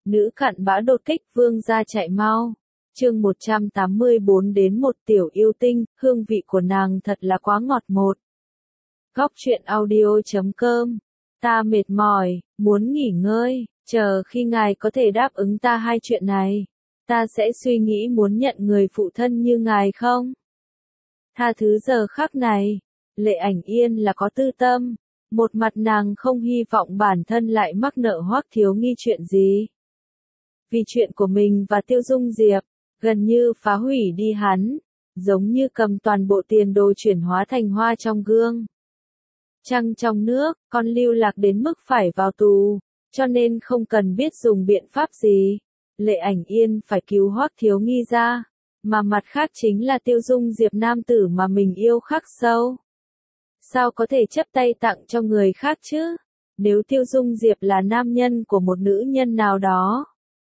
Nữ cặn bã đột kích vương gia chạy mau. Chương 184 đến một tiểu yêu tinh, hương vị của nàng thật là quá ngọt một. Góc truyện audio.com. Ta mệt mỏi, muốn nghỉ ngơi, chờ khi ngài có thể đáp ứng ta hai chuyện này, ta sẽ suy nghĩ muốn nhận người phụ thân như ngài không? Tha thứ giờ khắc này, Lệ Ảnh Yên là có tư tâm, một mặt nàng không hy vọng bản thân lại mắc nợ Hoắc Thiếu Nghi chuyện gì. Vì chuyện của mình và Tiêu Dung Diệp, gần như phá hủy đi hắn, giống như cầm toàn bộ tiền đồ chuyển hóa thành hoa trong gương. Trăng trong nước, con lưu lạc đến mức phải vào tù, cho nên không cần biết dùng biện pháp gì. Lệ Ảnh Yên phải cứu Hoắc Thiếu Nghi ra, mà mặt khác chính là Tiêu Dung Diệp nam tử mà mình yêu khắc sâu. Sao có thể chấp tay tặng cho người khác chứ? Nếu Tiêu Dung Diệp là nam nhân của một nữ nhân nào đó,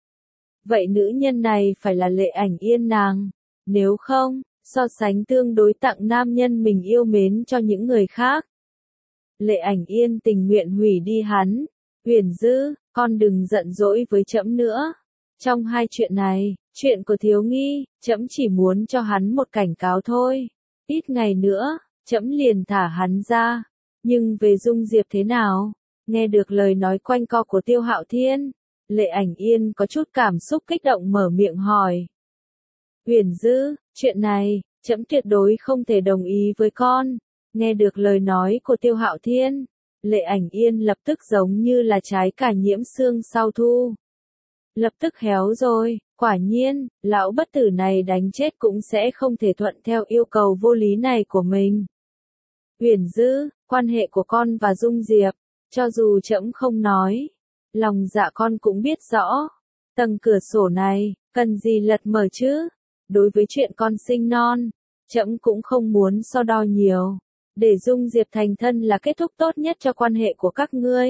vậy nữ nhân này phải là Lệ Ảnh Yên nàng. Nếu không, so sánh tương đối tặng nam nhân mình yêu mến cho những người khác. Lệ Ảnh Yên tình nguyện hủy đi hắn. Huyền Dư, con đừng giận dỗi với trẫm nữa. Trong hai chuyện này, chuyện của Thiếu Nghi, trẫm chỉ muốn cho hắn một cảnh cáo thôi. Ít ngày nữa, trẫm liền thả hắn ra. Nhưng về Dung Diệp thế nào? Nghe được lời nói quanh co của Tiêu Hạo Thiên, Lệ Ảnh Yên có chút cảm xúc kích động mở miệng hỏi. Huyền Dư, chuyện này, trẫm tuyệt đối không thể đồng ý với con. Nghe được lời nói của Tiêu Hạo Thiên, Lệ Ảnh Yên lập tức giống như là trái cà nhiễm sương sau thu. Lập tức héo rồi, quả nhiên, lão bất tử này đánh chết cũng sẽ không thể thuận theo yêu cầu vô lý này của mình. Huyền Dư, quan hệ của con và Dung Diệp, cho dù trẫm không nói, lòng dạ con cũng biết rõ. Tầng cửa sổ này, cần gì lật mở chứ? Đối với chuyện con sinh non, trẫm cũng không muốn so đo nhiều. Để Dung Diệp thành thân là kết thúc tốt nhất cho quan hệ của các ngươi.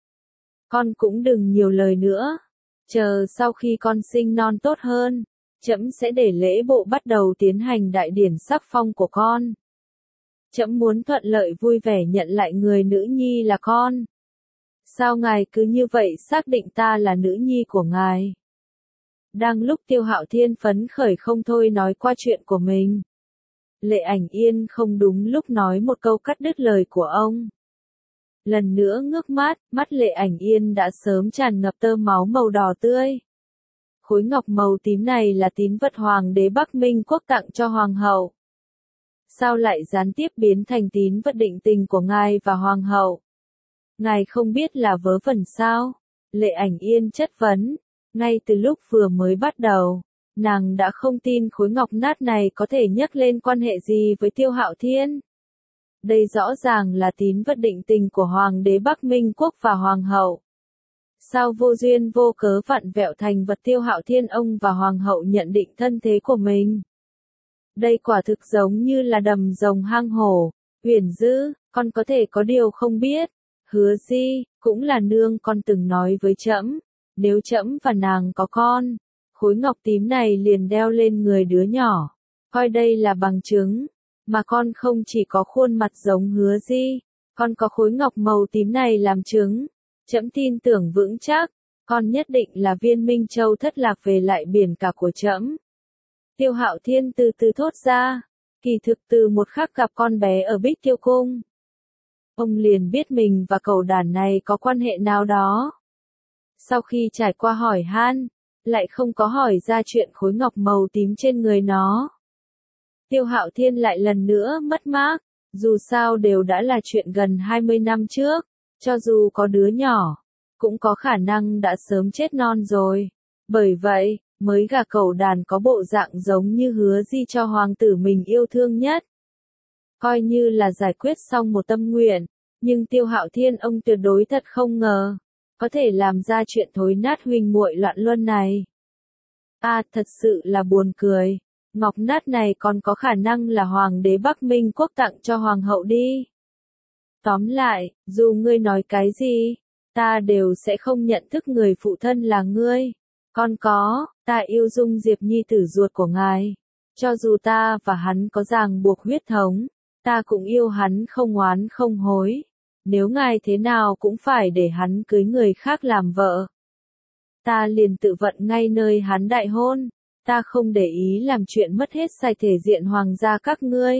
Con cũng đừng nhiều lời nữa. Chờ sau khi con sinh non tốt hơn, trẫm sẽ để lễ bộ bắt đầu tiến hành đại điển sắc phong của con. Trẫm muốn thuận lợi vui vẻ nhận lại người nữ nhi là con. Sao ngài cứ như vậy xác định ta là nữ nhi của ngài? Đang lúc Tiêu Hạo Thiên phấn khởi không thôi nói qua chuyện của mình, Lệ Ảnh Yên không đúng lúc nói một câu cắt đứt lời của ông. Lần nữa ngước mắt Lệ Ảnh Yên đã sớm tràn ngập tơ máu màu đỏ tươi. Khối ngọc màu tím này là tín vật Hoàng đế Bắc Minh Quốc tặng cho Hoàng hậu. Sao lại gián tiếp biến thành tín vật định tình của ngài và Hoàng hậu? Ngài không biết là vớ vẩn sao? Lệ Ảnh Yên chất vấn. Ngay từ lúc vừa mới bắt đầu, nàng đã không tin khối ngọc nát này có thể nhắc lên quan hệ gì với Tiêu Hạo Thiên. Đây rõ ràng là tín vật định tình của Hoàng đế Bắc Minh Quốc và Hoàng hậu. Sao vô duyên vô cớ vặn vẹo thành vật Tiêu Hạo Thiên ông và Hoàng hậu nhận định thân thế của mình? Đây quả thực giống như là đầm rồng hang hổ. Huyền Dư, con có thể có điều không biết. Hứa Di, cũng là nương con từng nói với trẫm, nếu trẫm và nàng có con, khối ngọc tím này liền đeo lên người đứa nhỏ, coi đây là bằng chứng, mà con không chỉ có khuôn mặt giống Hứa Di, con có khối ngọc màu tím này làm chứng, trẫm tin tưởng vững chắc, con nhất định là viên Minh Châu thất lạc về lại biển cả của trẫm. Tiêu Hạo Thiên từ từ thốt ra, kỳ thực từ một khắc gặp con bé ở Bích Tiêu Cung, ông liền biết mình và cẩu đản này có quan hệ nào đó. Sau khi trải qua hỏi han, lại không có hỏi ra chuyện khối ngọc màu tím trên người nó. Tiêu Hạo Thiên lại lần nữa mất mát, dù sao đều đã là chuyện gần 20 năm trước, cho dù có đứa nhỏ, cũng có khả năng đã sớm chết non rồi. Bởi vậy, mới gả cẩu đàn có bộ dạng giống như Hứa Di cho hoàng tử mình yêu thương nhất. Coi như là giải quyết xong một tâm nguyện, nhưng Tiêu Hạo Thiên ông tuyệt đối thật không ngờ, có thể làm ra chuyện thối nát huỳnh muội loạn luân này. Thật sự là buồn cười. Ngọc nát này còn có khả năng là Hoàng đế Bắc Minh Quốc tặng cho Hoàng hậu đi. Tóm lại, dù ngươi nói cái gì, ta đều sẽ không nhận thức người phụ thân là ngươi. Con có, ta yêu Dung Diệp nhi tử ruột của ngài. Cho dù ta và hắn có ràng buộc huyết thống, ta cũng yêu hắn không oán không hối. Nếu ngài thế nào cũng phải để hắn cưới người khác làm vợ. ta liền tự vận ngay nơi hắn đại hôn, ta không để ý làm chuyện mất hết sạch thể diện hoàng gia các ngươi.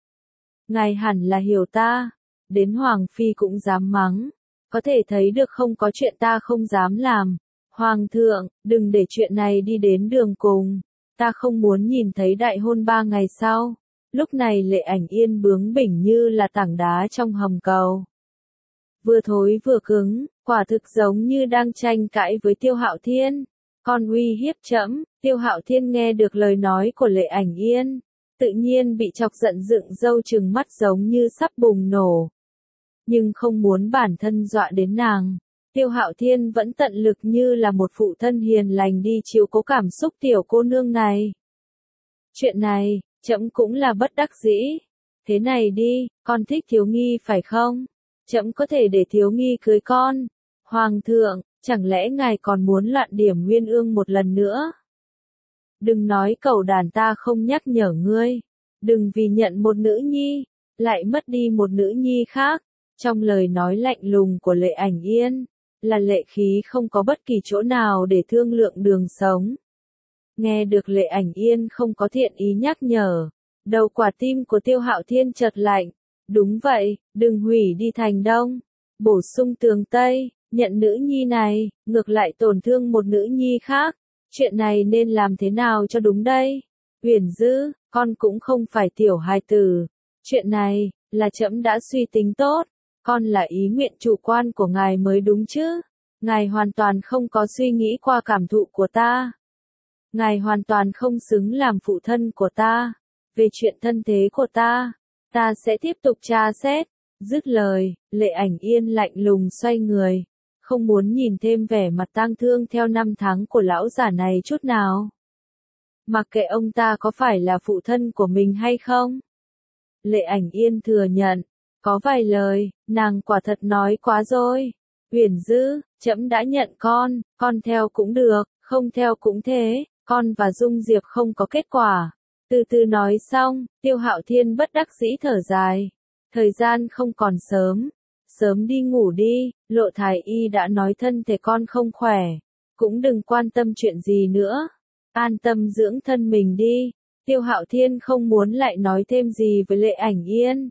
Ngài hẳn là hiểu ta, đến hoàng phi cũng dám mắng, có thể thấy được không có chuyện ta không dám làm. Hoàng thượng, đừng để chuyện này đi đến đường cùng, ta không muốn nhìn thấy đại hôn 3 ngày sau. Lúc này Lệ Ảnh Yên bướng bỉnh như là tảng đá trong hầm cầu. Vừa thối vừa cứng, quả thực giống như đang tranh cãi với Tiêu Hạo Thiên. Con uy hiếp trẫm. Tiêu Hạo Thiên nghe được lời nói của Lệ Ảnh Yên, tự nhiên bị chọc giận dựng râu trừng mắt giống như sắp bùng nổ. Nhưng không muốn bản thân dọa đến nàng. Tiêu Hạo Thiên vẫn tận lực như là một phụ thân hiền lành đi chiếu cố cảm xúc tiểu cô nương này. Chuyện này, trẫm cũng là bất đắc dĩ. Thế này đi, con thích Thiếu Nghi phải không? Trẫm có thể để Thiếu Nghi cưới con. Hoàng thượng, chẳng lẽ ngài còn muốn loạn điểm Nguyên Ương một lần nữa? Đừng nói cẩu đàn ta không nhắc nhở ngươi. Đừng vì nhận một nữ nhi, lại mất đi một nữ nhi khác. Trong lời nói lạnh lùng của Lệ Ảnh Yên, là lệ khí không có bất kỳ chỗ nào để thương lượng đường sống. Nghe được Lệ Ảnh Yên không có thiện ý nhắc nhở, đầu quả tim của Tiêu Hạo Thiên chợt lạnh. Đúng vậy, đừng hủy đi thành Đông, bổ sung tường Tây, nhận nữ nhi này, ngược lại tổn thương một nữ nhi khác. Chuyện này nên làm thế nào cho đúng đây? Uyển Dư, con cũng không phải tiểu hài tử. Chuyện này, là trẫm đã suy tính tốt. Con là ý nguyện chủ quan của ngài mới đúng chứ. Ngài hoàn toàn không có suy nghĩ qua cảm thụ của ta. Ngài hoàn toàn không xứng làm phụ thân của ta. Về chuyện thân thế của ta sẽ tiếp tục tra xét. Dứt lời, Lệ Ảnh Yên lạnh lùng xoay người. Không muốn nhìn thêm vẻ mặt tang thương theo năm tháng của lão giả này chút nào. Mặc kệ ông ta có phải là phụ thân của mình hay không. Lệ Ảnh Yên thừa nhận. Có vài lời, nàng quả thật nói quá rồi. Uyển Dư, trẫm đã nhận con theo cũng được, không theo cũng thế, con và Dung Diệp không có kết quả. Từ từ nói xong, Tiêu Hạo Thiên bất đắc dĩ thở dài. Thời gian không còn sớm, sớm đi ngủ đi, Lộ Thái Y đã nói thân thể con không khỏe, cũng đừng quan tâm chuyện gì nữa, an tâm dưỡng thân mình đi. Tiêu Hạo Thiên không muốn lại nói thêm gì với Lệ Ảnh Yên.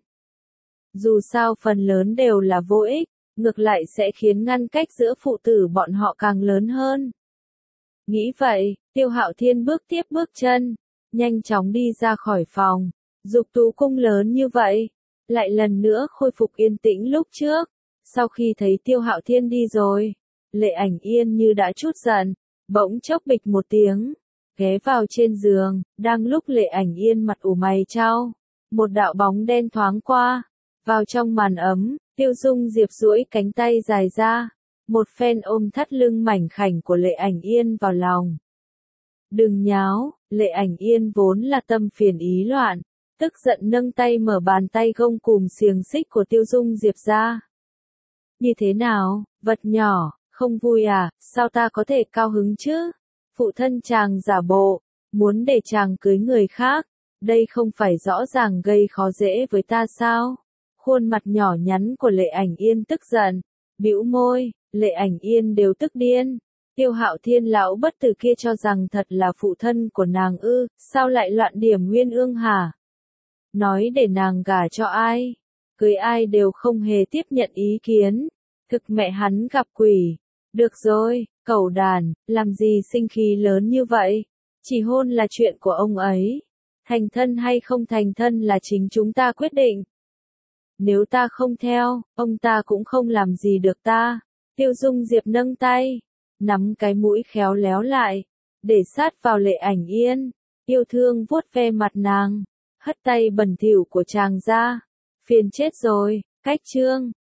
Dù sao phần lớn đều là vô ích, ngược lại sẽ khiến ngăn cách giữa phụ tử bọn họ càng lớn hơn. Nghĩ vậy, Tiêu Hạo Thiên bước tiếp bước chân, nhanh chóng đi ra khỏi phòng. Dục Tú cung lớn như vậy, lại lần nữa khôi phục yên tĩnh lúc trước. Sau khi thấy Tiêu Hạo Thiên đi rồi, Lệ Ảnh Yên như đã chút giận, bỗng chốc bịch một tiếng, ghé vào trên giường. Đang lúc Lệ Ảnh Yên mặt ủ mày chau, một đạo bóng đen thoáng qua. Vào trong màn ấm, Tiêu Dung Diệp duỗi cánh tay dài ra, một phen ôm thắt lưng mảnh khảnh của Lệ Ảnh Yên vào lòng. Đừng nháo, Lệ Ảnh Yên vốn là tâm phiền ý loạn, tức giận nâng tay mở bàn tay gông cùm xiềng xích của Tiêu Dung Diệp ra. Như thế nào, vật nhỏ, không vui à, sao ta có thể cao hứng chứ? Phụ thân chàng giả bộ, muốn để chàng cưới người khác, đây không phải rõ ràng gây khó dễ với ta sao? Khuôn mặt nhỏ nhắn của Lệ Ảnh Yên tức giận, bĩu môi. Lệ Ảnh Yên đều tức điên. Tiêu Hạo Thiên lão bất tử kia cho rằng thật là phụ thân của nàng ư, sao lại loạn điểm Nguyên Ương hả? Nói để nàng gả cho ai, cưới ai đều không hề tiếp nhận ý kiến. Thực mẹ hắn gặp quỷ. Được rồi, cẩu đàn, làm gì sinh khí lớn như vậy? Chỉ hôn là chuyện của ông ấy. Thành thân hay không thành thân là chính chúng ta quyết định. Nếu ta không theo, ông ta cũng không làm gì được ta. Tiêu Dung Diệp nâng tay, nắm cái mũi khéo léo lại, để sát vào Lệ Ảnh Yên, yêu thương vuốt ve mặt nàng, hất tay bẩn thỉu của chàng ra. Phiền chết rồi, cách chương.